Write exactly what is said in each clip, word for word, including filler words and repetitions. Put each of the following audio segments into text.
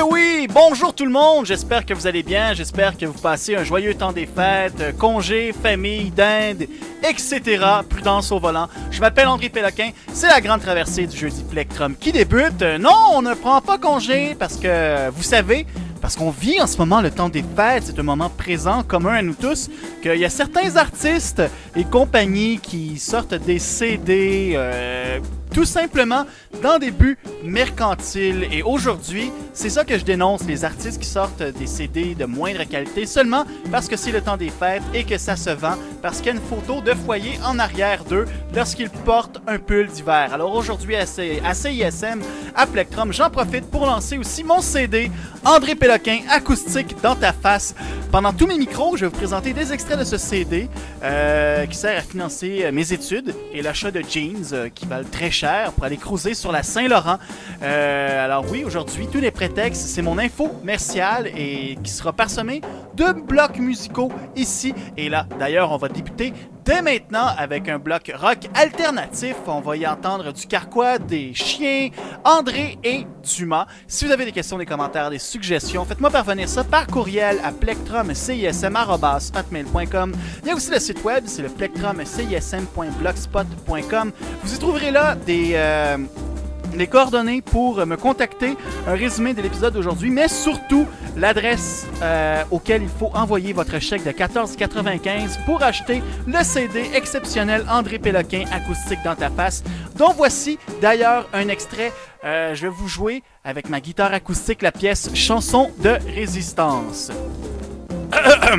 que oui! Bonjour tout le monde, j'espère que vous allez bien, j'espère que vous passez un joyeux temps des fêtes, congés, famille, dinde, et cetera. Prudence au volant. Je m'appelle André Péloquin, c'est la grande traversée du jeudi Plectrum qui débute. Non, on ne prend pas congé parce que, vous savez, parce qu'on vit en ce moment le temps des fêtes, c'est un moment présent, commun à nous tous, qu'il y a certains artistes et compagnies qui sortent des C D, euh, tout simplement dans des buts mercantiles. Et aujourd'hui, c'est ça que je dénonce, les artistes qui sortent des C D de moindre qualité seulement parce que c'est le temps des fêtes et que ça se vend, parce qu'il y a une photo de foyer en arrière d'eux lorsqu'ils portent un pull d'hiver. Alors aujourd'hui à C I S M, à Plectrum, j'en profite pour lancer aussi mon C D André Péloquin, acoustique dans ta face. Pendant tous mes micros, je vais vous présenter des extraits de ce C D euh, qui sert à financer euh, mes études et l'achat de jeans euh, qui valent très cher pour aller cruiser sur la Saint-Laurent. Euh, alors oui, aujourd'hui, tous les prétextes, c'est mon info commerciale et qui sera parsemé de blocs musicaux ici et là. D'ailleurs, on va débuter dès maintenant avec un bloc rock alternatif. On va y entendre du Carquois, des Chiens, André et Dumas. Si vous avez des questions, des commentaires, des suggestions, faites-moi parvenir ça par courriel à plectrum cism arobase hotmail point com. Il y a aussi le site web, c'est le plectrum cism point blogspot point com. Vous y trouverez là des... Euh, les coordonnées pour me contacter, un résumé de l'épisode d'aujourd'hui, mais surtout l'adresse euh, auquel il faut envoyer votre chèque de quatorze quatre-vingt-quinze pour acheter le C D exceptionnel André Péloquin, acoustique dans ta face, dont voici d'ailleurs un extrait. Euh, je vais vous jouer avec ma guitare acoustique la pièce Chanson de résistance. Ah.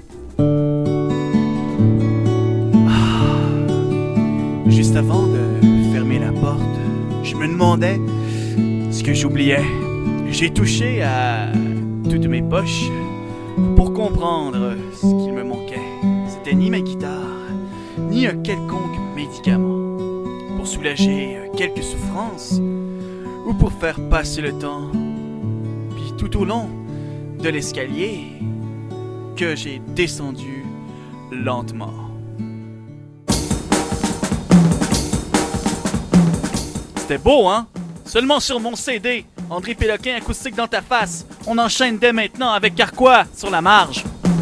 Juste avant de fermer la porte, je me demandais ce que j'oubliais. J'ai touché à toutes mes poches pour comprendre ce qu'il me manquait. C'était ni ma guitare, ni un quelconque médicament pour soulager quelques souffrances ou pour faire passer le temps. Puis tout au long de l'escalier que j'ai descendu lentement. C'était beau, hein? Seulement sur mon C D, André Péloquin, acoustique dans ta face. On enchaîne dès maintenant avec Carquois sur la marge.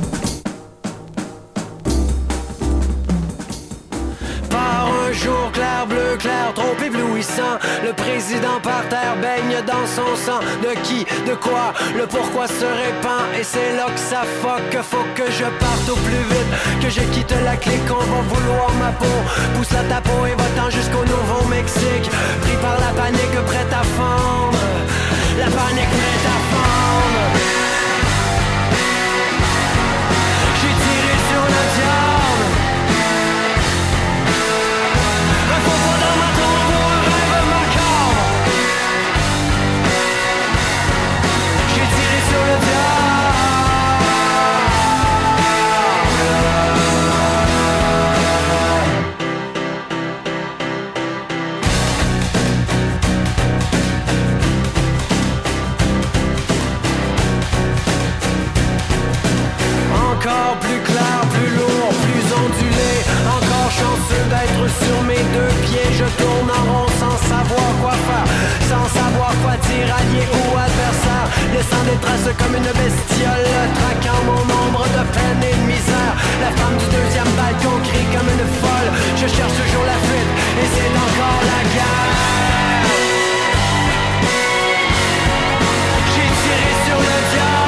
Par un jour clair, bleu clair, trop éblouissant, le président par terre baigne dans son sang. De qui, de quoi, le pourquoi se répand. Et c'est là que ça fuck, que faut que je parte au plus vite, que je quitte la clique, on va vouloir ma peau. Pousse la ta peau et va-t'en jusqu'au Nouveau-Mexique. Pris par la panique, prête à fondre. La panique prête à fondre. J'ai tiré sur le diable. Encore plus clair, plus lourd, plus ondulé. Encore chanceux d'être sur mes deux pieds. Je tourne en rond sans savoir quoi faire, sans savoir quoi dire, allié ou adversaire. Laissant des traces comme une bestiole, traquant mon ombre de peine et de misère. La femme du deuxième balcon crie comme une folle. Je cherche toujours la fuite et c'est encore la guerre. J'ai tiré sur le diable.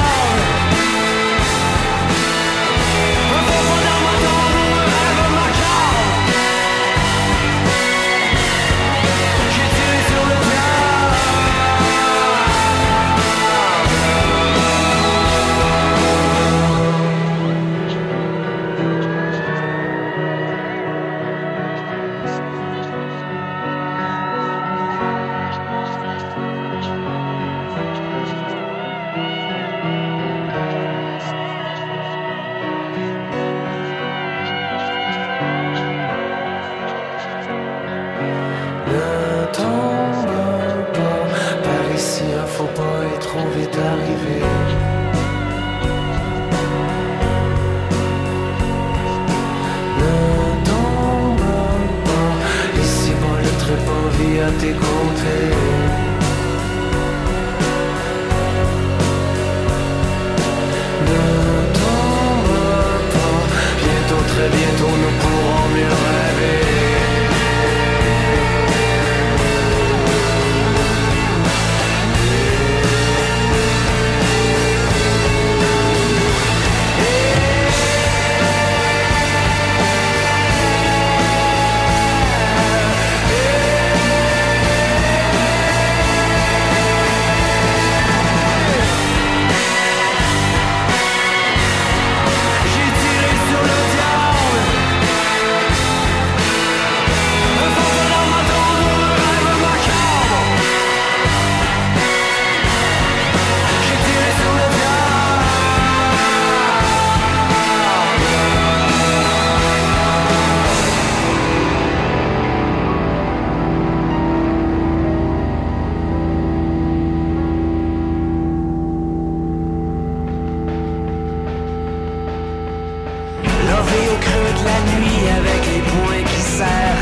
lever au creux de la nuit avec les poings qui serrent.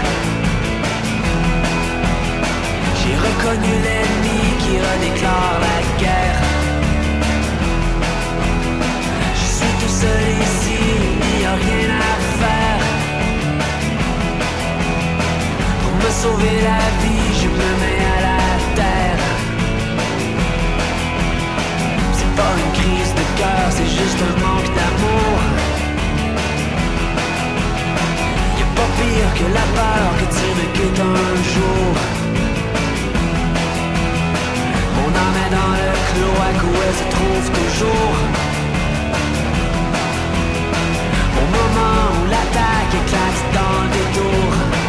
J'ai reconnu l'ennemi qui redéclare la guerre. Je suis tout seul ici, il n'y a rien à faire. Pour me sauver la vie, je me mets à la terre. C'est pas une crise de cœur, c'est juste un manque d'amour. Y'a pas pire que la peur que tu me quittes un jour. Mon âme est dans le cloaque où elle se trouve toujours. Au moment où l'attaque éclate dans le détour.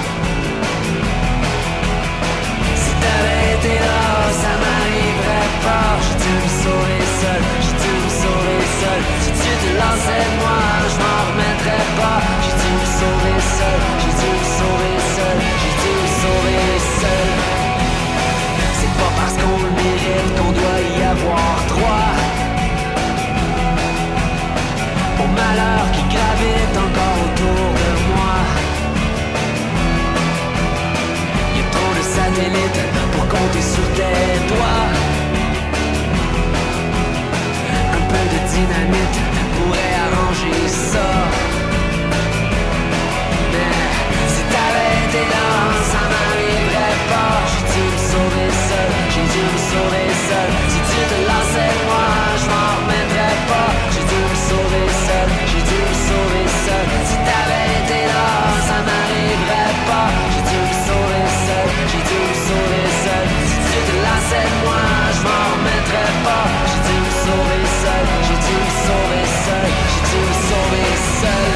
Si t'avais été là, ça m'arriverait pas. J'ai dû me sauver seul, j'ai dû me sauver seul. Si tu te lançais de moi, je m'en remettrais pas. J'ai dû me sauver seul, j'ai dû me sauver seul, j'ai dû me sauver seul. C'est pas parce qu'on le mérite qu'on doit y avoir droit. Au malheur qui gravite encore autour de moi. Y'a trop de satellites pour compter sur tes doigts. Un peu de dynamite pourrait arranger ça. Mais si t'avais été là, ça m'arriverait pas. J'ai dû me sauver seul, j'ai dû me sauver seul. Si tu te lançais de moi, je m'en remettrais pas. J'ai dû me sauver seul, j'ai dû me sauver seul. Si t'avais été là, ça m'arriverait pas. J'ai dû me sauver seul, j'ai dû me sauver seul. Si tu te lançais de moi, je m'en remettrais pas. J'ai dû me sauver seul, j'ai dû me sauver seul, j'ai dû me sauver seul.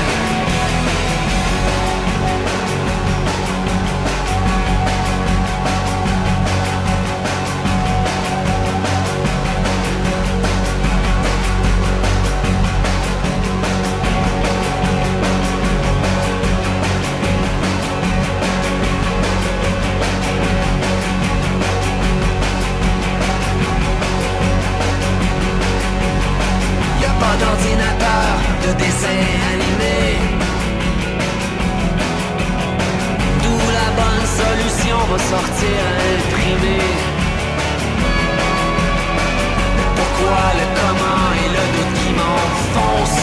D'ordinateur, de dessin animé. D'où la bonne solution va sortir imprimée. Pourquoi, le comment et le doute qui m'enfonce.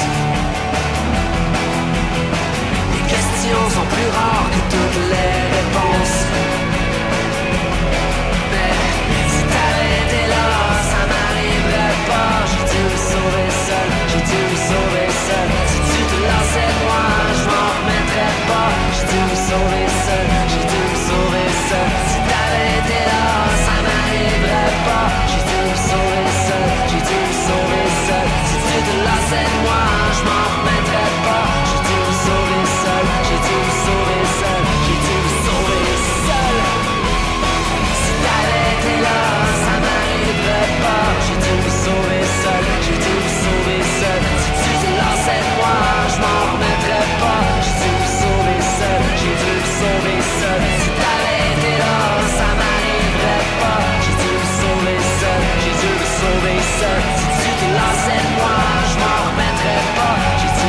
Les questions sont plus rares que toutes les réponses. Mais si t'avais été là, ça m'arriverait pas. J'ai dû me sauver seul, j'ai dû me sauver seul. Si tu te lançais de moi, je m'en remettrais pas. J'ai dû me sauver seul, j'ai dû me sauver seul. Si t'avais été là, ça m'arriverait pas. J'ai dû me sauver seul, j'ai dû me sauver seul. Si tu te lançais de moi, je m'en remettrais pas. J'ai dû me sauver seul, j'ai dû me sauver seul, j'ai dû me sauver seul. Si t'avais été là, ça m'arriverait pas. J'ai dû me sauver seul, j'ai dû me sauver seul. Si tu te lançais de moi, je m'en remettrais pas. J'ai dû me sauver seul, j'ai dû me sauver seul. Si t'avais été là, ça m'arriverait pas. J'ai dû me sauver seul, j'ai dû me sauver seul. Si tu te lançais de moi, je m'en remettrais pas. J'ai dû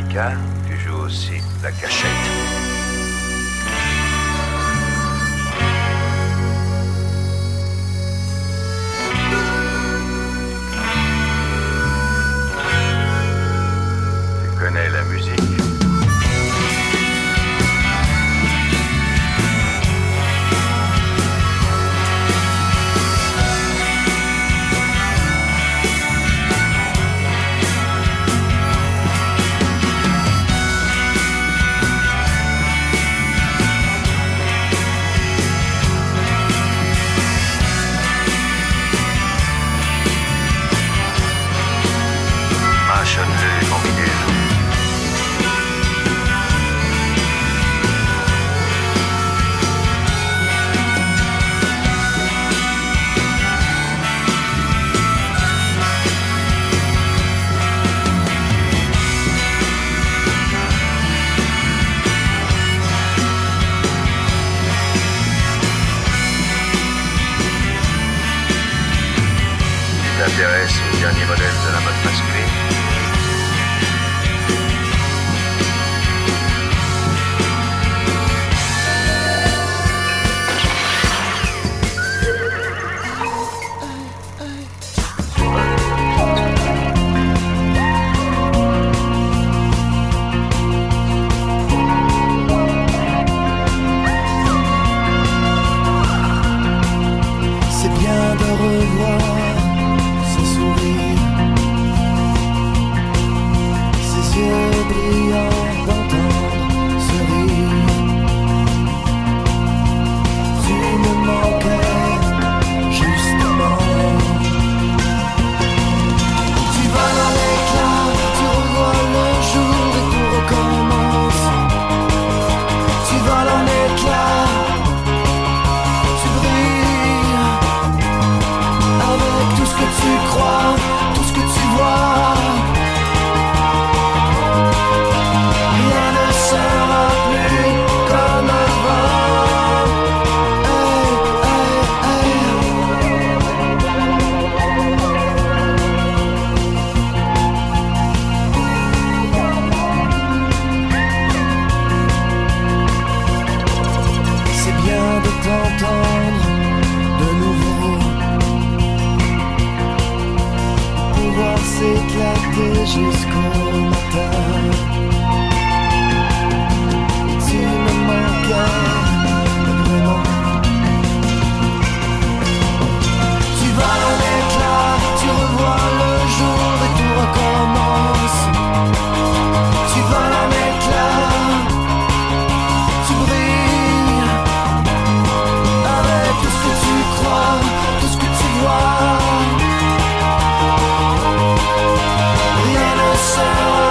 l'harmonica, tu joues aussi la cachette. Tu connais la musique? Mentionne-le, mon Miguel. Tu t'intéresses au dernier modèle de la mode masculine? C'est bien de revoir ce sourire, ces yeux brillants, d'entendre ce rire. Tu me manquais justement. Tu vas dans l'éclat, tu revois le jour et tout recommence. Tu vas dans l'éclat, tu brilles avec tout ce que tu crois, tout ce que tu vois. Rien ne sera plus comme avant. Hey, hey, hey. C'est bien de t'entendre de nouveau, pouvoir s'éclater jusqu'au matin. Tu me manquais vraiment. Tu vas dans l'éclat, tu revois le jour et tout recommence. Tu vas dans l'éclat, tu brilles avec tout ce que tu crois, tout ce que tu vois. Rien ne sera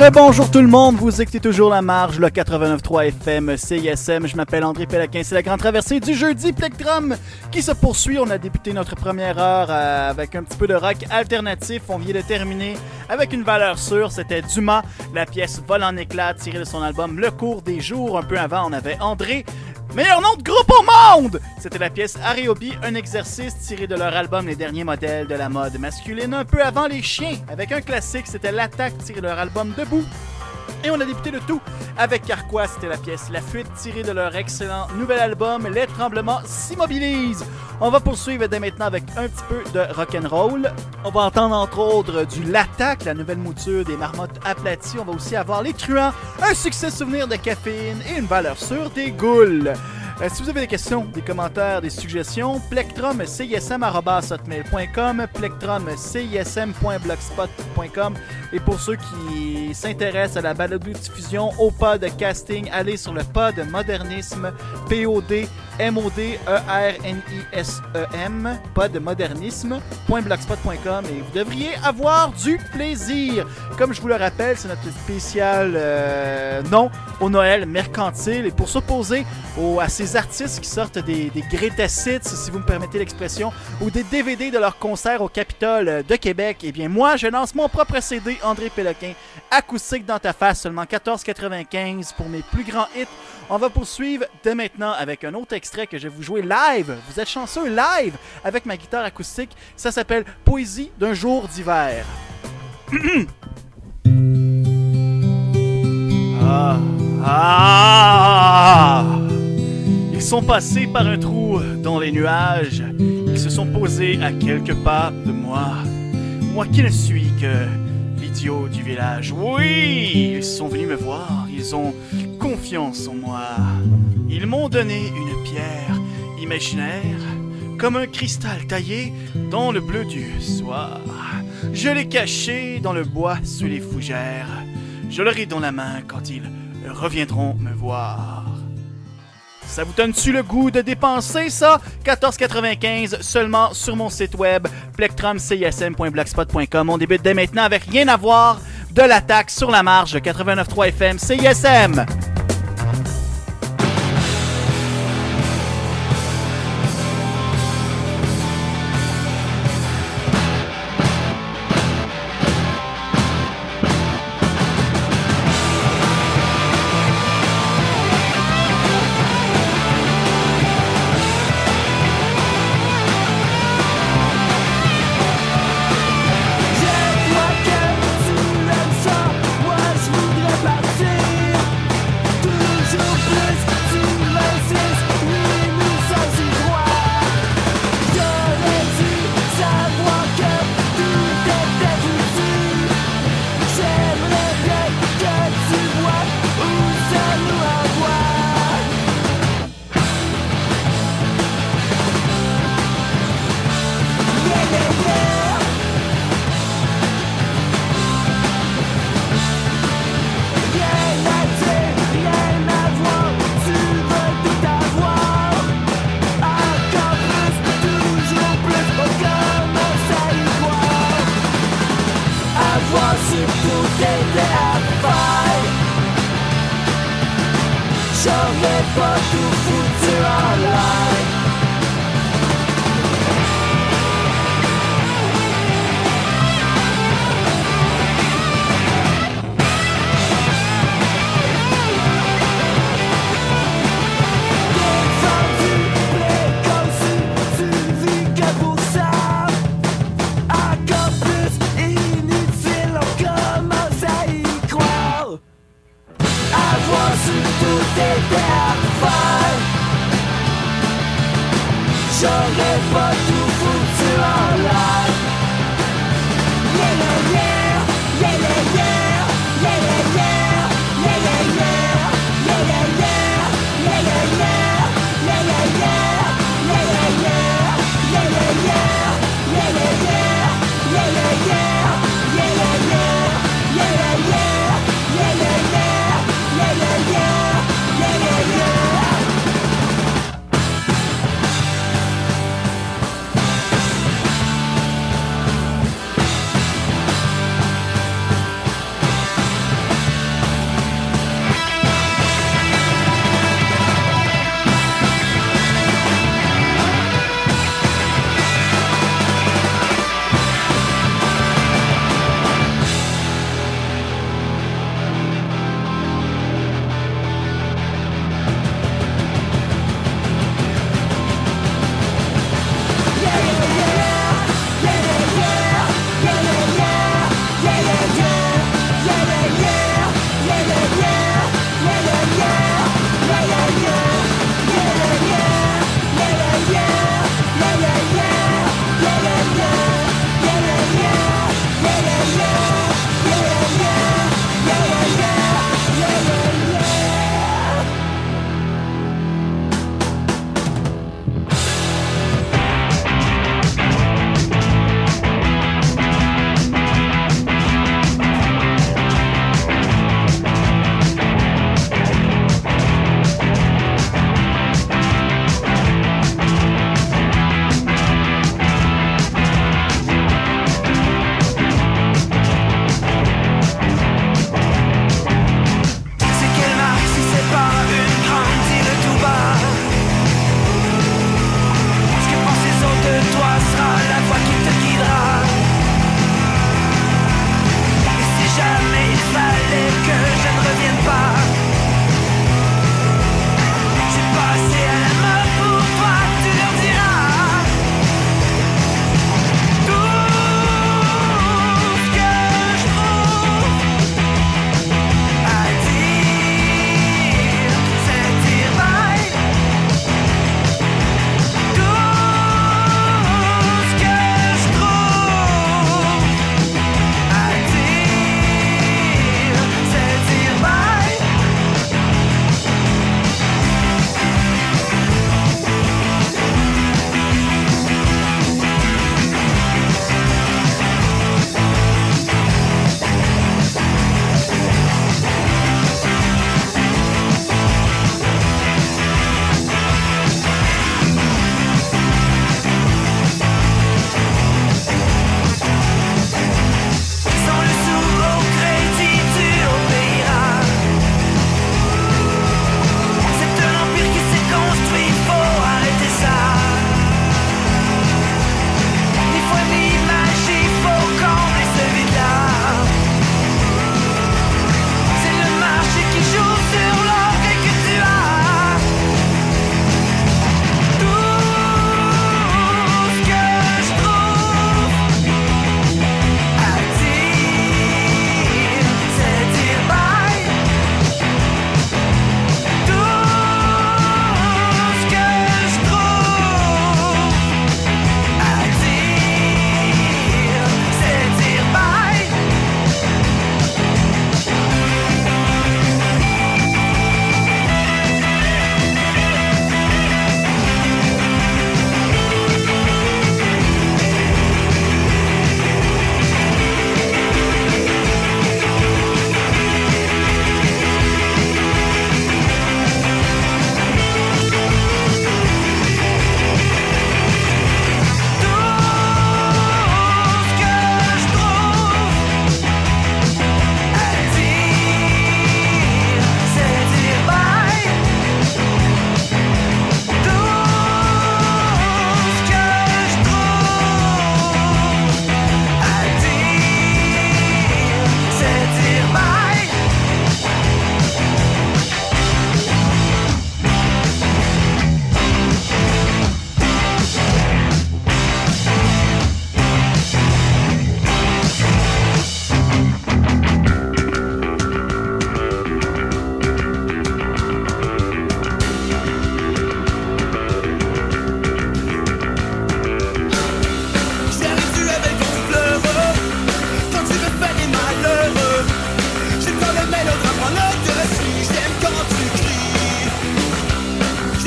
Rebonjour tout le monde, vous écoutez toujours La Marge, le quatre-vingt-neuf trois F M C I S M. Je m'appelle André Péloquin, c'est la grande traversée du jeudi Plectrum qui se poursuit. On a débuté notre première heure euh, avec un petit peu de rock alternatif. On vient de terminer avec une valeur sûre, c'était Dumas, la pièce Vol en éclats tirée de son album Le Cours des Jours. Un peu avant, on avait André, meilleur nom de groupe au monde! C'était la pièce Areobi, un exercice tiré de leur album Les Derniers Modèles de la mode masculine. Un peu avant, Les Chiens, avec un classique, c'était L'Attaque tiré de leur album Debout. Et on a débuté le tout avec Carquois, c'était la pièce La Fuite tirée de leur excellent nouvel album Les Tremblements s'immobilisent. On va poursuivre dès maintenant avec un petit peu de rock'n'roll. On va entendre entre autres du L'Attaque, la nouvelle mouture des marmottes aplaties. On va aussi avoir Les Truands, un succès souvenir de caféine et une valeur sûre des Goules. Euh, si vous avez des questions, des commentaires, des suggestions, plectrum c i s m arobase hotmail point com, plectrum c i s m point blogspot point com. Et pour ceux qui s'intéressent à la balado-diffusion, au podcasting, allez sur le Pod Modernisme, P O D M O D E R N I S E M, podmodernisme point blogspot point com, et vous devriez avoir du plaisir. Comme je vous le rappelle, c'est notre spécial euh, nom au Noël mercantile, et pour s'opposer aux, à ces artistes qui sortent des, des greatest hits, si vous me permettez l'expression, ou des D V D de leur concert au Capitole de Québec, eh bien moi je lance mon propre C D André Péloquin, acoustique dans ta face, seulement quatorze quatre-vingt-quinze pour mes plus grands hits. On va poursuivre dès maintenant avec un autre extrait que je vais vous jouer live. Vous êtes chanceux, live avec ma guitare acoustique. Ça s'appelle Poésie d'un jour d'hiver. ah, ah, ils sont passés par un trou dans les nuages. Ils se sont posés à quelques pas de moi. Moi qui ne suis que l'idiot du village. Oui, ils sont venus me voir. Ils ont confiance en moi. Ils m'ont donné une pierre imaginaire, comme un cristal taillé dans le bleu du soir. Je l'ai caché dans le bois sous les fougères. Je l'aurai dans la main quand ils reviendront me voir. Ça vous donne-tu le goût de dépenser ça? quatorze quatre-vingt-quinze seulement sur mon site web plectrum c i s m point blogspot point com. On débute dès maintenant avec Rien à voir de L'Attaque sur la marge quatre-vingt-neuf trois F M C I S M.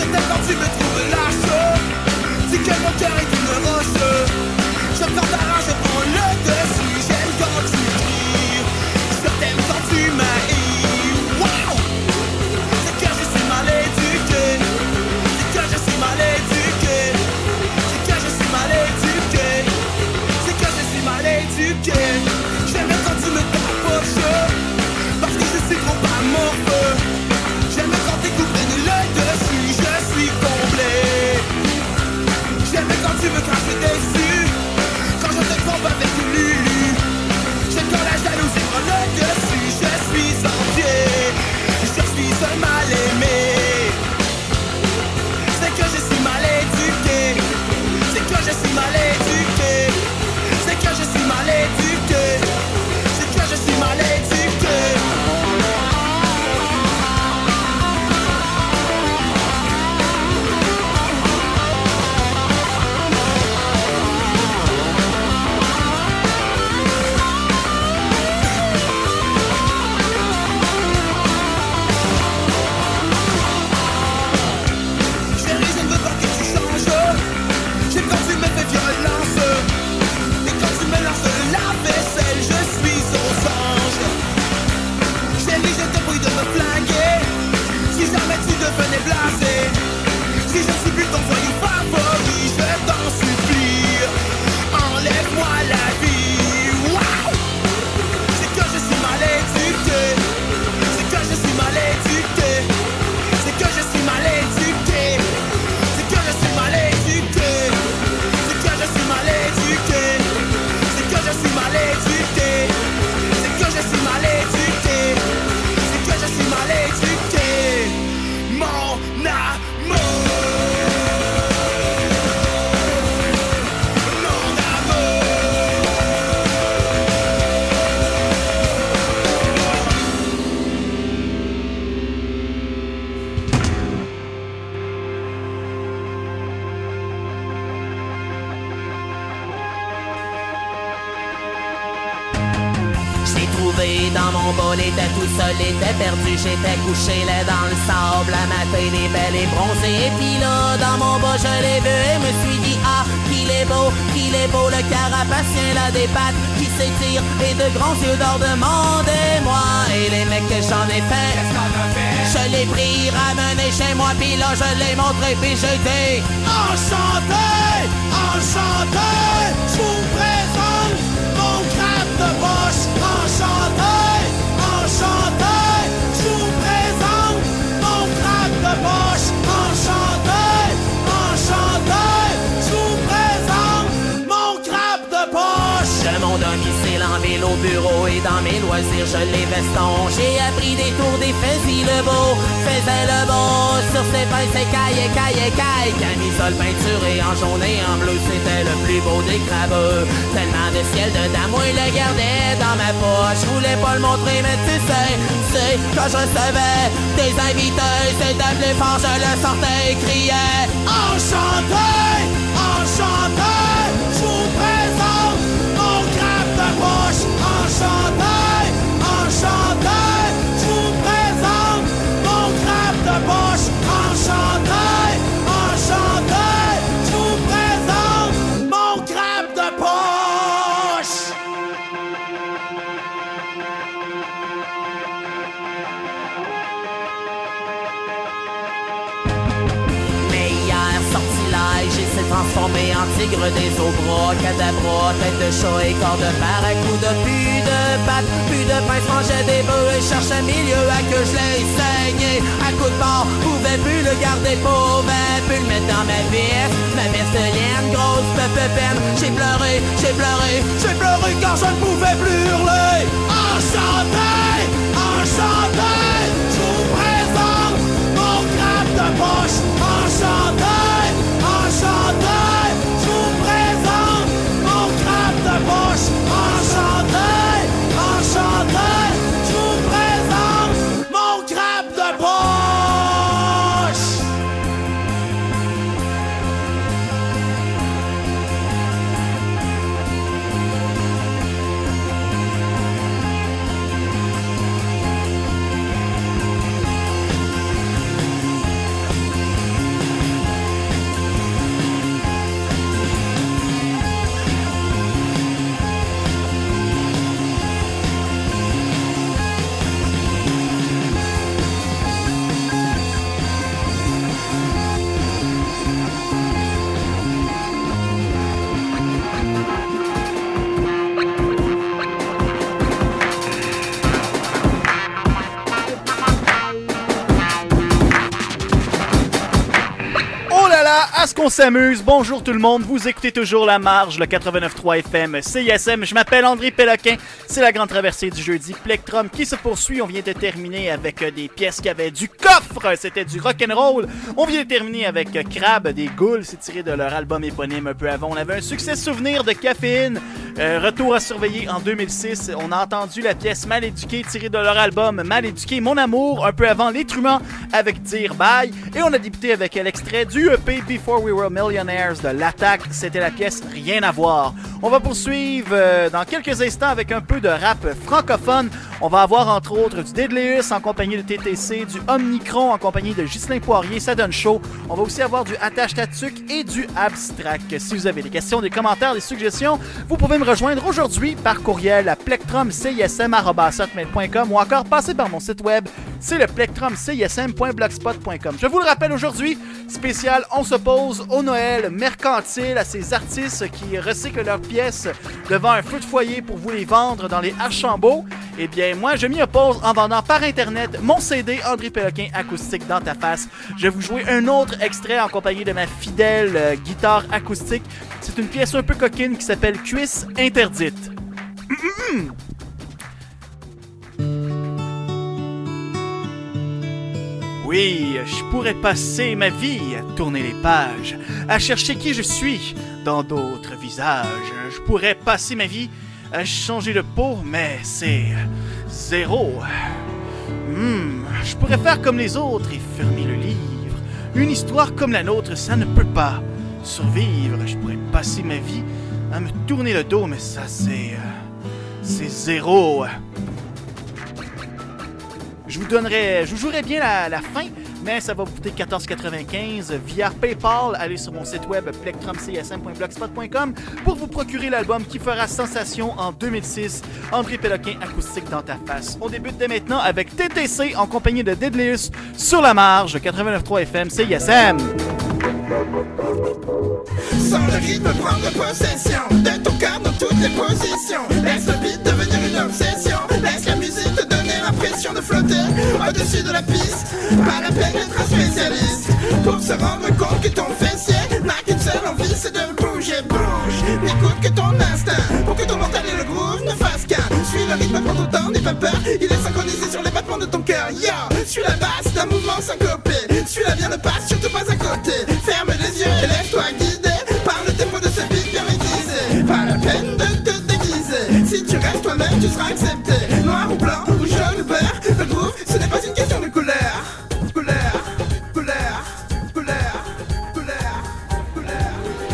t'aime quand tu me trouves lâche. Dis que mon cœur est une roche. Je prends ta rage, je prends le dessus. J'aime quand tu cries, je t'aime quand tu m'haïs. Wow! C'est que je suis mal éduqué. C'est que je suis mal éduqué. C'est que je suis mal éduqué. C'est que je suis mal éduqué. J'aime quand tu me tapoches, parce que je suis trop amorpheux. J'aime quand tes coups prennent le dessus. Je suis comblé. J'aime quand tu me craches dessus, quand je te trompe avec Lulu. J'aime quand la jalousie prend le dessus. Je suis entier, je suis un mal aimé. C'est que je suis mal éduqué. C'est que je suis mal éduqué. C'est que je suis mal éduqué. C'est que je suis mal éduqué. Venez blaser. Si je ne suis plus ton voyou favori, je t'en supplie, enlève-moi la vie. Wow! C'est que je suis mal éduqué. C'est que je suis mal éduqué. C'est que je suis mal éduqué. C'est que je suis mal éduqué. C'est que je suis mal éduqué. C'est que je suis mal éduqué. C'est que je suis mal éduqué. C'est que je suis mal éduqué. Mon amour, mon amour. J'ai trouvé dans mon bol, était tout seul, était perdu. J'étais couché là dans le sable, la matin des belles et bronzée. Et puis là, dans mon bas, je l'ai vu et me suis dit, ah, qu'il est beau, qu'il est beau. Le carapacien là des pattes qui s'étire et de grands yeux d'or. Demandez-moi. Et les mecs que j'en ai fait, je l'ai pris, ramené chez moi. Puis là, je l'ai montré, puis j'ai dit, enchanté, enchanté. Je vous présente mon crabe de poche. Enchanté, enchanté, je vous présente mon crabe de poche. Enchanté, enchanté, je vous présente mon crabe de poche. De mon domicile en ville au bureau et dans mes loisirs je les veston. J'ai appris des tours des fusils, le beau faisait le beau. Sur ses pinces et caille, caille, caille. Camisole peinturée en jaune et en bleu, c'était le plus beau des crabeux. Tellement de ciel dedans, moi le gardais dans ma poche. Je voulais pas le montrer, mais tu sais, c'est quand je recevais des invités, c'était plus fort, je le sortais et criais, enchanté, enchanté, je vous présente mon crabe de poche. Enchanté, enchanté, je vous présente mon crabe de poche. Enchanté, enchanté, je vous présente mon crabe de poche. Mais hier, sortilège, il s'est transformé en tigre des eaux bras, cadabra, tête de chat et corps de barracuda. Plus de pattes, plus de pince, mangeait des bœufs et cherchait milieu à que je l'ai saigné. À coup de barre, pouvais plus le garder, pouvais plus le mettre dans ma veste. Ma veste de laine, grosse peu peine. J'ai pleuré, j'ai pleuré, j'ai pleuré car je ne pouvais plus hurler. Enchanté, enchanté, je vous présente mon crabe de poche. Enchanté, enchanté, je vous présente mon crabe de poche. Enchanté, enchanté, je vous présente mon crabe de poche. là à ce qu'on s'amuse. Bonjour tout le monde, vous écoutez toujours La Marge, le quatre-vingt-neuf point trois F M C I S M. Je m'appelle André Péloquin, c'est la grande traversée du jeudi Plectrum qui se poursuit. On vient de terminer avec des pièces qui avaient du coffre, c'était du rock'n'roll. On vient de terminer avec Crab, des Ghouls, c'est tiré de leur album éponyme un peu avant. On avait un succès souvenir de Caféine, euh, Retour à surveiller en deux mille six. On a entendu la pièce Mal éduqué tirée de leur album Mal éduqué, Mon amour, un peu avant Les Truands avec Dire Bye. Et on a débuté avec l'extrait du E P Before We Were Millionaires de L'Attaque. C'était la pièce Rien à voir. On va poursuivre euh, dans quelques instants avec un peu de rap francophone. On va avoir entre autres du Deadliest en compagnie de T T C, du Omnicron en compagnie de Ghislain Poirier, ça donne chaud. On va aussi avoir du Attache Tatuc et du Abstract. Si vous avez des questions, des commentaires, des suggestions, vous pouvez me rejoindre aujourd'hui par courriel à plectrum c i s m arobase hotmail point com ou encore passer par mon site web, c'est le plectrum c i s m point blogspot point com. Je vous le rappelle aujourd'hui, spécial On se pose au Noël mercantile à ces artistes qui recyclent leurs pièces devant un feu de foyer pour vous les vendre dans les Archambault. Eh bien, moi, je m'y oppose en vendant par Internet mon C D André Péloquin acoustique dans ta face. Je vais vous jouer un autre extrait en compagnie de ma fidèle euh, guitare acoustique. C'est une pièce un peu coquine qui s'appelle Cuisse interdite. Oui, je pourrais passer ma vie à tourner les pages, à chercher qui je suis dans d'autres visages. Je pourrais passer ma vie à changer de peau, mais c'est zéro. Hmm, je pourrais faire comme les autres et fermer le livre. Une histoire comme la nôtre, ça ne peut pas survivre. Je pourrais passer ma vie à me tourner le dos, mais ça c'est... c'est zéro. Je vous donnerai, je vous jouerai bien la, la fin, mais ça va vous coûter quatorze quatre-vingt-quinze via PayPal. Allez sur mon site web plectrum c i s m point blogspot point com pour vous procurer l'album qui fera sensation en deux mille six, André Péloquin acoustique dans ta face. On débute dès maintenant avec T T C en compagnie de Deadliest sur la marge, quatre-vingt-neuf point trois F M C I S M. Sans le rythme prendre possession de ton cœur dans toutes les positions. Laisse le beat devenir une obsession. Laisse la musique te donner l'impression de flotter au-dessus de la piste. Pas la peine d'être un spécialiste pour se rendre compte que ton fessier n'a qu'une seule envie, c'est de bouger. Bouge, n'écoute que ton instinct pour que ton mental et le groove ne fassent qu'un. Suis le rythme, prends ton temps, n'aie pas peur. Il est synchronisé sur les battements de ton cœur. Yo, suis la basse d'un mouvement syncopé. Suis-la bien, ne passe surtout pas à côté. Ferme les yeux et laisse-toi guider par le tempo de ce beat bien maîtrisé. Pas la peine de te déguiser. Si tu restes toi-même, tu seras accepté. Noir ou blanc, ou jaune ou vert, le groove, ce n'est pas une question de couleur. Couleur, couleur, couleur, couleur, couleur.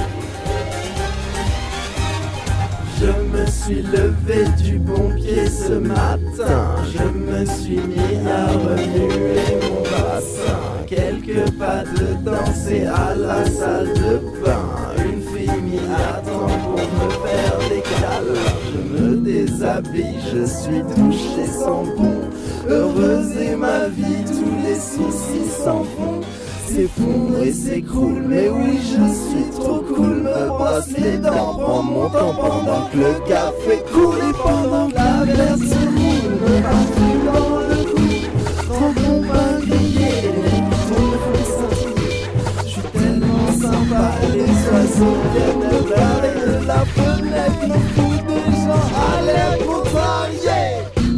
Je me suis levé du bon pied ce matin. Je me suis mis à remuer mon bassin. Quelques pas de danser à la salle de bain. Une fille m'y attend pour me faire des câlins. Je me déshabille, je suis touché sans bon. Heureuse est ma vie, tous les soucis s'en vont. S'effondre et s'écroule, mais oui je suis trop cool. Me brosse les dents, prends mon temps pendant que le café coule. Et pendant que la verse roule, me parfume dans le cou. Trop bon pain grillé, je suis tellement sympa, les oiseaux viennent de parler de la fenêtre, nous fous des gens à l'air contrarié.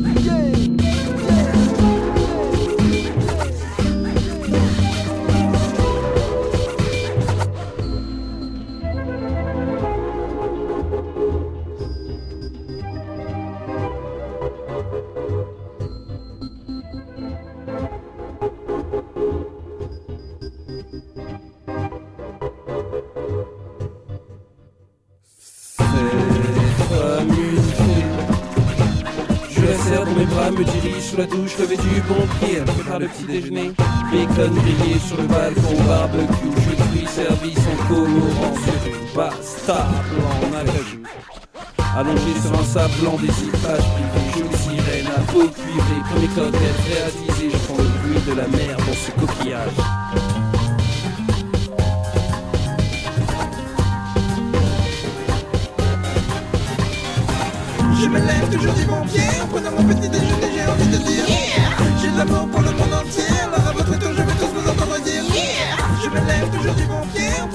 Me dirige sous la douche, levé du bon pied, prépare le petit déjeuner. Bacon grillé sur le balcon, barbecue, jus de fruits servi sans colorant sur une basse table en acajou. Allongé sur un sable blanc, des citages privés, jolie sirène à peau cuivrée, comme les coquettes réalisées, je prends le bruit de la mer dans ce coquillage. Je me lève toujours du bon pied en prenant mon petit déjeuner, j'ai envie de dire yeah. J'ai de l'amour pour le monde entier, alors à votre tour je vais tous vous entendre dire yeah. Je me lève toujours du bon pied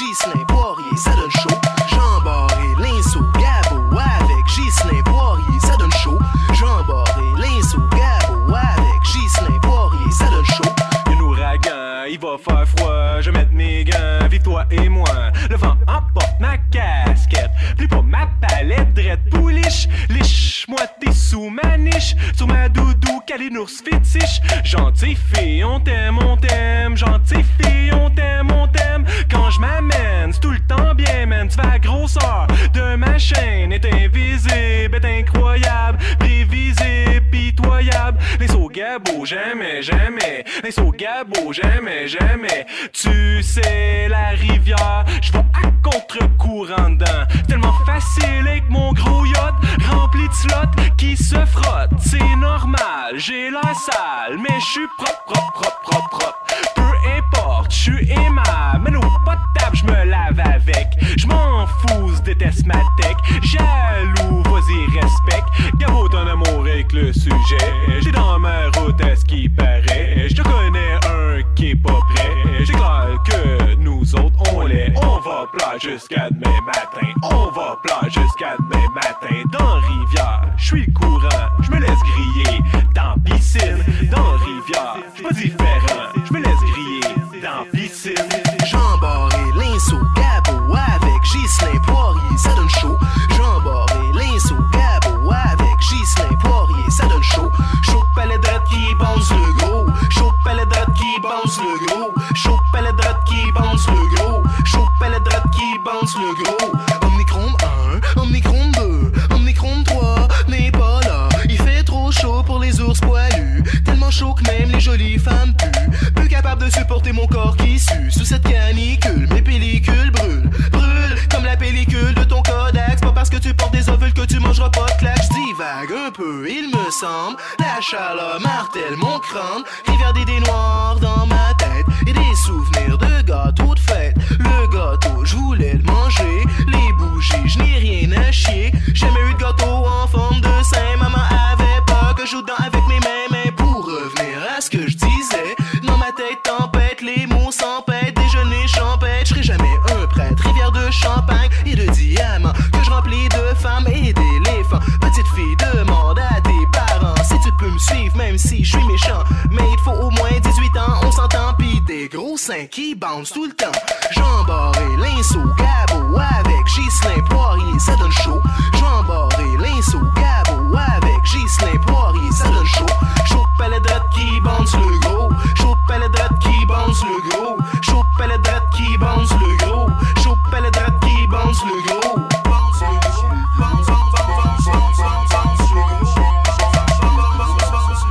Ghislain Poirier, ça donne chaud. Jean Barré, Linceau, Gabo avec Ghislain Poirier, ça donne chaud. Jean Barré, Linceau, Gabo avec Ghislain Poirier, ça donne chaud. Un ouragan, il va faire froid, je vais mettre mes gants, vive toi et moi. Le vent emporte ma casquette, plie pas ma palette, drette pouliche. Liche-moi t'es sous ma niche, sur ma doudou, calinours fétiche. Gentille fille, on t'aime, on t'aime, gentille fille, on t'aime, on t'aime. Quand je m'amène, c'est tout le temps bien, man. Tu vas à grosseur de ma chaîne, est invisible, est incroyable, prévisible, pitoyable. Les sauts Gabo, jamais, jamais. Les sauts Gabo, jamais, jamais. Tu sais, la rivière, je vais à contre-courant dedans. C'est tellement facile avec mon gros yacht, rempli de slots qui se frottent. C'est normal, j'ai l'air sale, mais je suis propre, propre, propre, propre, propre. Peu importe, je suis aimable, mais l'eau potable, je me lave avec. Je m'en fous, je déteste ma tech. Jaloux, vas-y, respecte. Gabo, ton amour avec le sujet. J'ai dans ma route à ce qui paraît. Je te connais un qui est pas prêt. J'ai clair que nous autres, on l'est. On va plage jusqu'à demain matin. On va plage jusqu'à demain matin. Dans rivière, je suis courant. Je me laisse griller dans piscine. Dans rivière, je pas différent. Je me laisse griller dans piscine. Jean Barré, Linceau, Gabo avec Ghislain Poirier, ça donne chaud. Jean Barré, Linceau, Gabo avec Ghislain Poirier, ça donne chaud. Chaud palais droite qui bounce le gros. Chaud palais droite qui bounce le gros. Chaud palais droite qui bounce le gros. Chaud palais droite qui bounce le gros. Omnicron un, Omnicron deux, Omnicron trois n'est pas là. Il fait trop chaud pour les ours poilus. Tellement chaud que même les jolies femmes puent. Peu capable de supporter mon corps qui sue. Sous cette canicule, mes pellicules brûlent. Brûlent comme la pellicule de ton Kodak. C'est pas parce que tu portes des ovules que tu mangeras pas de claque. J'divague un peu, il me semble. La chaleur martèle mon crâne. Rivière d'idées noires dans ma tête. Et des souvenirs de gâteaux de fête. Le gâteau, je voulais le manger. Les bougies, je n'ai rien à chier. J'ai jamais eu de gâteau en forme de sein. Maman avait peur que je joue dedans avec mes mains. Mais pour revenir à ce que je disais, dans ma tête tempête, les mots s'empêtent. Déjeuner champêtre, je serai jamais un prêtre. Rivière de champagne et de diamants que je remplis de femmes et d'éléphants. Petite fille, demande à tes parents si tu peux me suivre même si je suis méchant. Mais il faut au moins dix-huit ans, on s'entend. Pis des gros seins qui bounce tout le temps. Jean Barré, Linceau, Gabo avec Ghislain Poirier, ça donne chaud. Jean Barré, Linceau, Gabo avec Ghislain Poirier, ça donne chaud. Chaud palais droite qui bounce le gros. Chaud palais droite qui bounce le gros. Chaud palais droite qui bounce le gros. Chaud palais droite qui bounce le gros. Bounce le gros. Bounce, bounce, bounce, bounce, bounce, bounce le gros.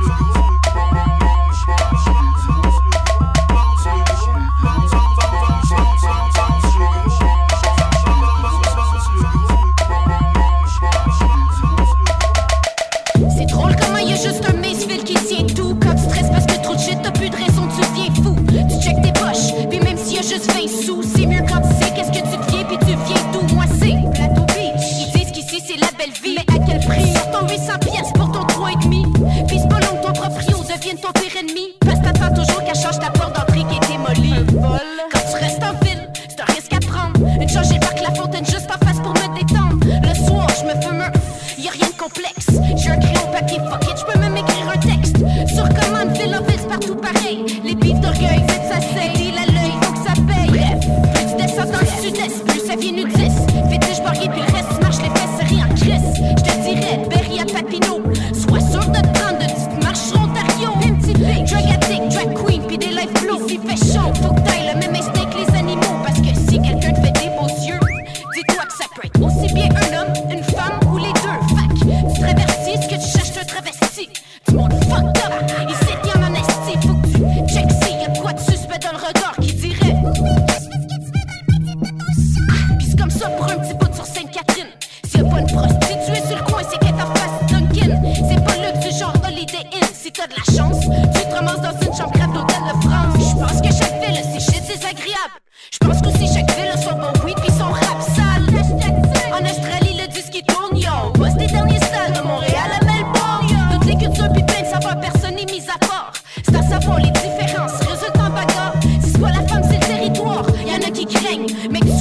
Bounce le gros.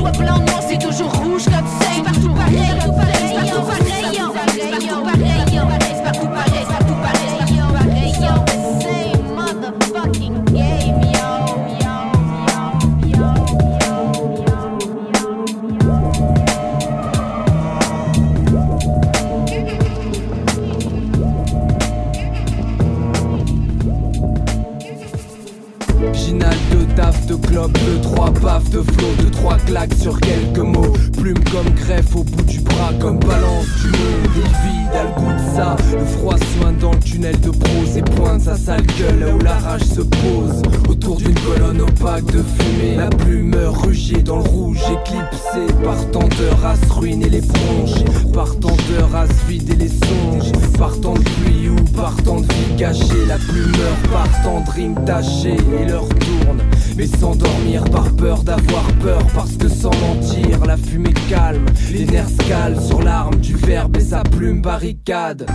soit blanc, noir, c'est toujours rouge comme c'est partout pareil, partout pareil, partout pareil, partout pareil, partout pareil, partout pareil, partout pareil, same motherfucking game, yo, yo, yo, Ginal de taf, de clope, de trois baffes, de flow, de trois claques sur quelques mots. Plume comme greffe au bout du bras, comme balance du monde. Et vide, a le goût de ça. Le froid soigne dans le tunnel de prose et pointe sa sale gueule là où la rage se pose. Autour d'une colonne opaque de fumée, la plume rugier dans le rouge, éclipsée par tant d'heures à se ruiner les bronches, par tant d'heures à se vider les songes, par tant de pluie ou par tant de vie cachée. La plume meurt par tant de rimes tachées et l'heure tourne, mais sans dormir par peur d'avoir peur. Parce que sans mentir, la fumée calme, les nerfs se calent sur l'arme du verbe et sa plume barricade.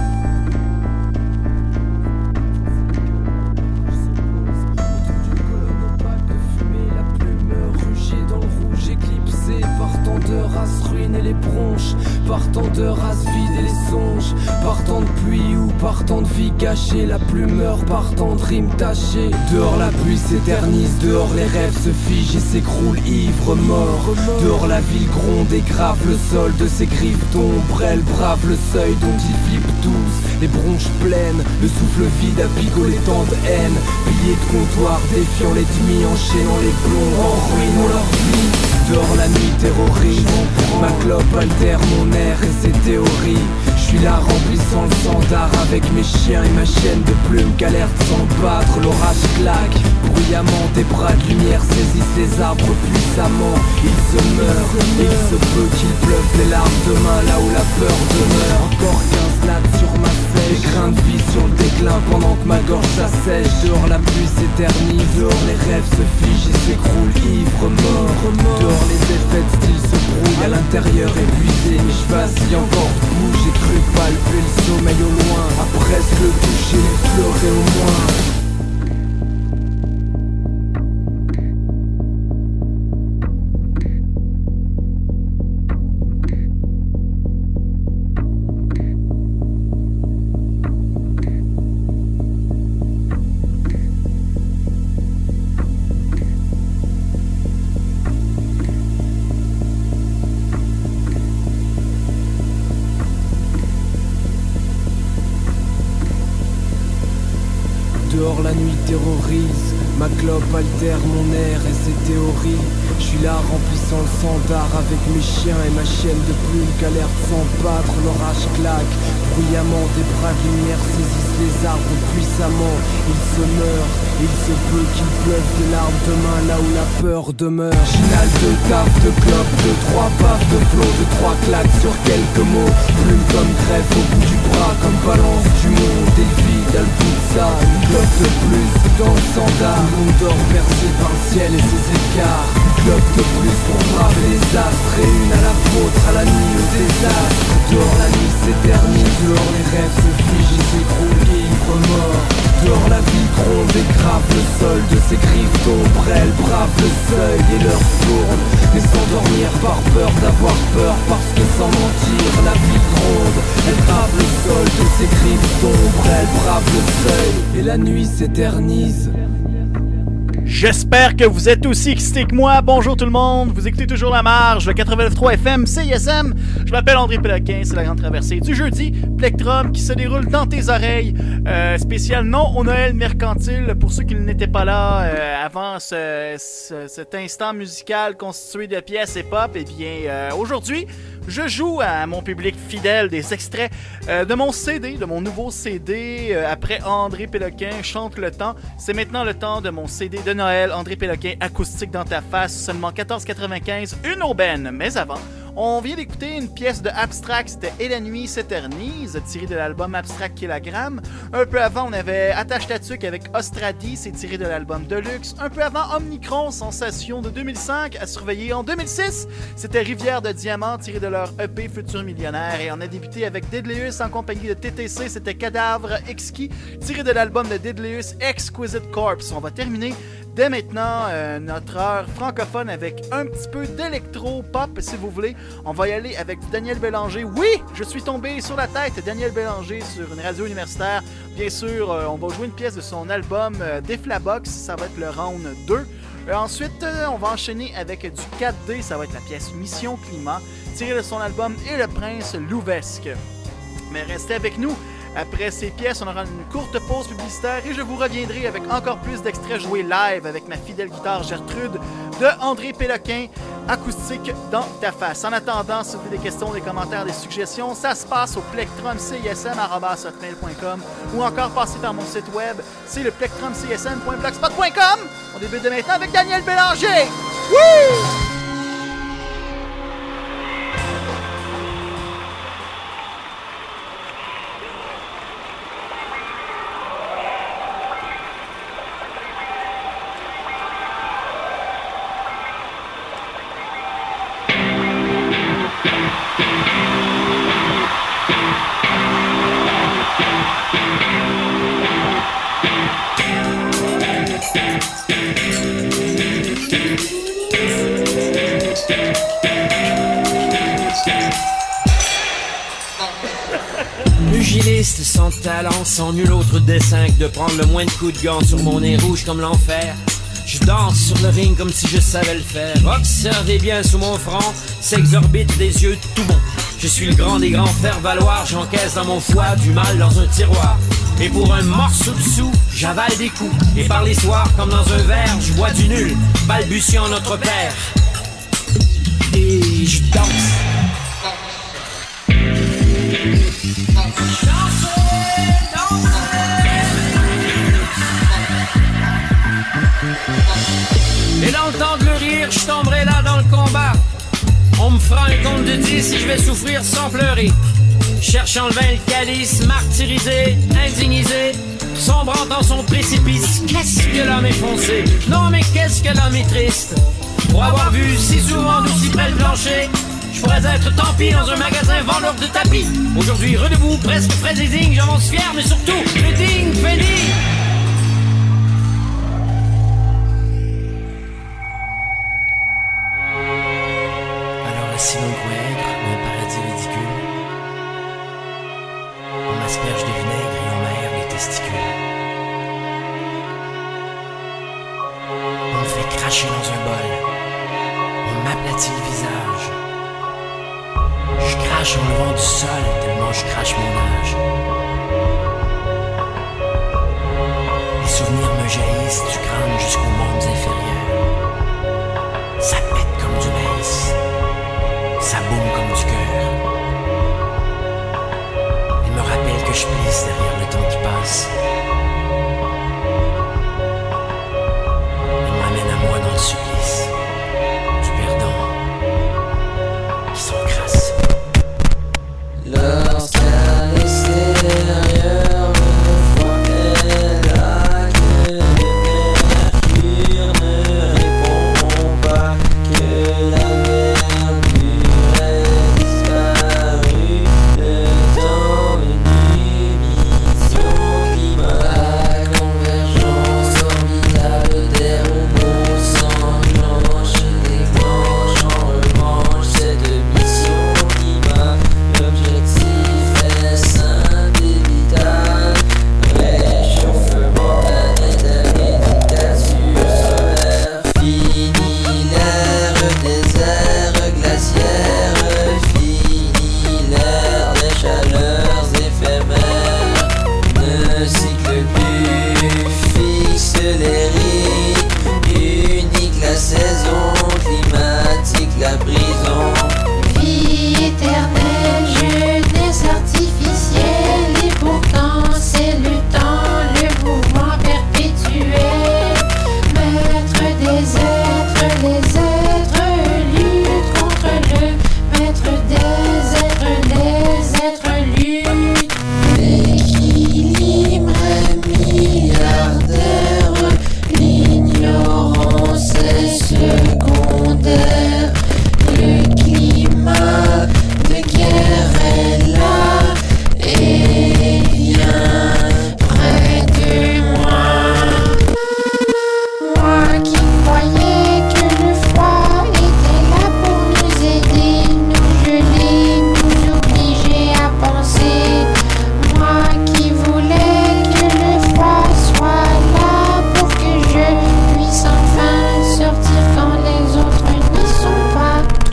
Par tant d'heures à se ruiner les bronches, par tant d'heures à se vider les songes, par tant de pluie ou par tant de vie cachée. La plume meurt par tant de rimes tachées. Dehors la pluie s'éternise, dehors les rêves se figent et s'écroulent ivres morts. Dehors la ville gronde et grave le sol de ses griffes d'ombre. Elle brave le seuil dont ils flippent tous, les bronches pleines, le souffle vide à picoler tant de haine. Piliers de comptoir défiant les demi, enchaînant les plombs, en ruinant leur vie. Dehors la nuit terrorise, ma clope altère mon air et ses théories. Je suis là remplissant le standard avec mes chiens et ma chaîne de plumes qu'alerte sans battre. L'orage claque, bruyamment des bras de lumière saisissent les arbres puissamment. Ils se meurent, il se peut qu'il pleuve les larmes demain là où la peur demeure. Encore quinze lattes sur ma sèche, des grains de vie sur le déclin pendant que ma gorge s'assèche. Dehors la pluie s'éternise, dehors les rêves se figent et s'écroulent ivres morts. Dehors les effets de style se brouillent, à l'intérieur épuisé, mais je vacille encore debout. J'ai cru palper le sommeil au loin, à presque le toucher, pleurer au moins. Dehors la nuit terrorise, ma clope altère mon air et ses théories. Je suis là remplissant le standard avec mes chiens et ma chaîne de plumes qu'alerte sans battre. L'orage claque, bruyamment des bras de lumière saisissent les arbres puissamment. Ils se meurent, il se peut qu'il pleuve des larmes demain là où la peur demeure. Ginal de taf, de clope, de trois baffes, de flots, de trois claques sur quelques mots. Plume comme greffe au bout du bras, comme balance du monde. Et le vide a le bout de ça, une clope de plus dans le standard. Le monde dort percé par le ciel et ses écarts. Une clope de plus pour braver les astres, et une à la vôtre, à la nuit au désastre. Dehors la nuit s'éternise, dehors les rêves se figent et s'écroulent ivres morts. Dehors la vie gronde et grave le sol de ses griffes d'ombre. Elle brave le seuil et leur tourne, mais sans dormir par peur d'avoir peur. Parce que sans mentir la vie gronde, elle grave le sol de ses griffes d'ombre. Elle brave le seuil et la nuit s'éternise. J'espère que vous êtes aussi excités que moi. Bonjour tout le monde, vous écoutez toujours La Marge, le quatre-vingt-neuf point trois F M, C I S M. Je m'appelle André Péloquin, c'est la grande traversée du jeudi. Plectrum qui se déroule dans tes oreilles. Euh, spécial non au Noël mercantile. Pour ceux qui n'étaient pas là euh, avant ce, ce, cet instant musical constitué de pièces et pop, eh bien euh, aujourd'hui, je joue à mon public fidèle des extraits euh, de mon C D, de mon nouveau C D. Euh, après André Péloquin chante le temps, c'est maintenant le temps de mon C D de Noël. André Péloquin, acoustique dans ta face, seulement quatorze quatre-vingt-quinze, une aubaine. Mais avant, on vient d'écouter une pièce de Abstract, c'était Et la nuit s'éternise, tiré de l'album Abstract Kilogramme. Un peu avant, on avait Attache ta tuque avec Ostradi, c'est tiré de l'album Deluxe. Un peu avant, Omnicron, Sensation de deux mille cinq, à surveiller en deux mille six. C'était Rivière de Diamant, tiré de leur E P Futur Millionnaire. Et on a débuté avec Deadlius en compagnie de T T C, c'était Cadavre Exquis, tiré de l'album de Deadlius Exquisite Corpse. On va terminer Dès maintenant, euh, notre heure francophone avec un petit peu d'électro-pop, si vous voulez. On va y aller avec Daniel Bélanger. Oui, je suis tombé sur la tête. Daniel Bélanger sur une radio universitaire. Bien sûr, euh, on va jouer une pièce de son album euh, Deflabox. Ça va être le round deux. Euh, ensuite, euh, on va enchaîner avec du quatre D. Ça va être la pièce Mission Climat, tirée de son album Et le Prince Louvesque. Mais restez avec nous. Après ces pièces, on aura une courte pause publicitaire et je vous reviendrai avec encore plus d'extraits joués live avec ma fidèle guitare Gertrude de André Péloquin, acoustique dans ta face. En attendant, si vous avez des questions, des commentaires, des suggestions, ça se passe au plectrum c i s m arobase hotmail point com ou encore passez par mon site web, c'est le plectrum c s m point blogspot point com. On débute de maintenant avec Daniel Bélanger. Wouh! Pugiliste sans talent, sans nul autre dessein que de prendre le moins de coups de gants sur mon nez rouge comme l'enfer. Je danse sur le ring comme si je savais le faire. Observez bien sous mon front, s'exorbitent des yeux tout bons. Je suis le grand des grands faire-valoir, j'encaisse dans mon foie du mal dans un tiroir. Et pour un morceau de sou, j'avale des coups. Et par les soirs, comme dans un verre, je bois du nul, balbutiant notre père. Et je danse. Et dans le temps de le rire, je tomberai là dans le combat. On me fera un compte de dix si je vais souffrir sans pleurer. Cherchant le vin, le calice, martyrisé, indignisé, sombrant dans son précipice. Qu'est-ce que l'homme est foncé? Non mais qu'est-ce que l'homme est triste? Pour avoir vu si souvent d'aussi près le plancher, je pourrais être tant pis dans un magasin vendeur de tapis. Aujourd'hui, redebout, presque frais et digne, j'avance fier, mais surtout, le digne fait digne. Alors assis mon poète, dans un paradis ridicule, on m'asperge de vinaigre et on m'aère les testicules. On me fait cracher dans un bol, on m'aplatit le visage. Je crache en levant du sol tellement je crache mon âge. Les souvenirs me jaillissent du crâne jusqu'aux mondes inférieurs. Ça pète comme du maïs, ça boum comme du cœur. Il me rappelle que je plisse derrière le temps qui passe. Il m'amène à moi dans le supplice du perdant qui sont crasses. Lorsqu'un extérieur me voit, elle a que les mercures ne répond pas, que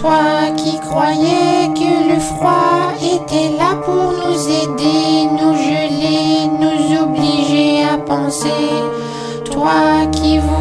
Toi qui croyais que le froid était là pour nous aider, nous geler, nous obliger à penser. Toi qui voulais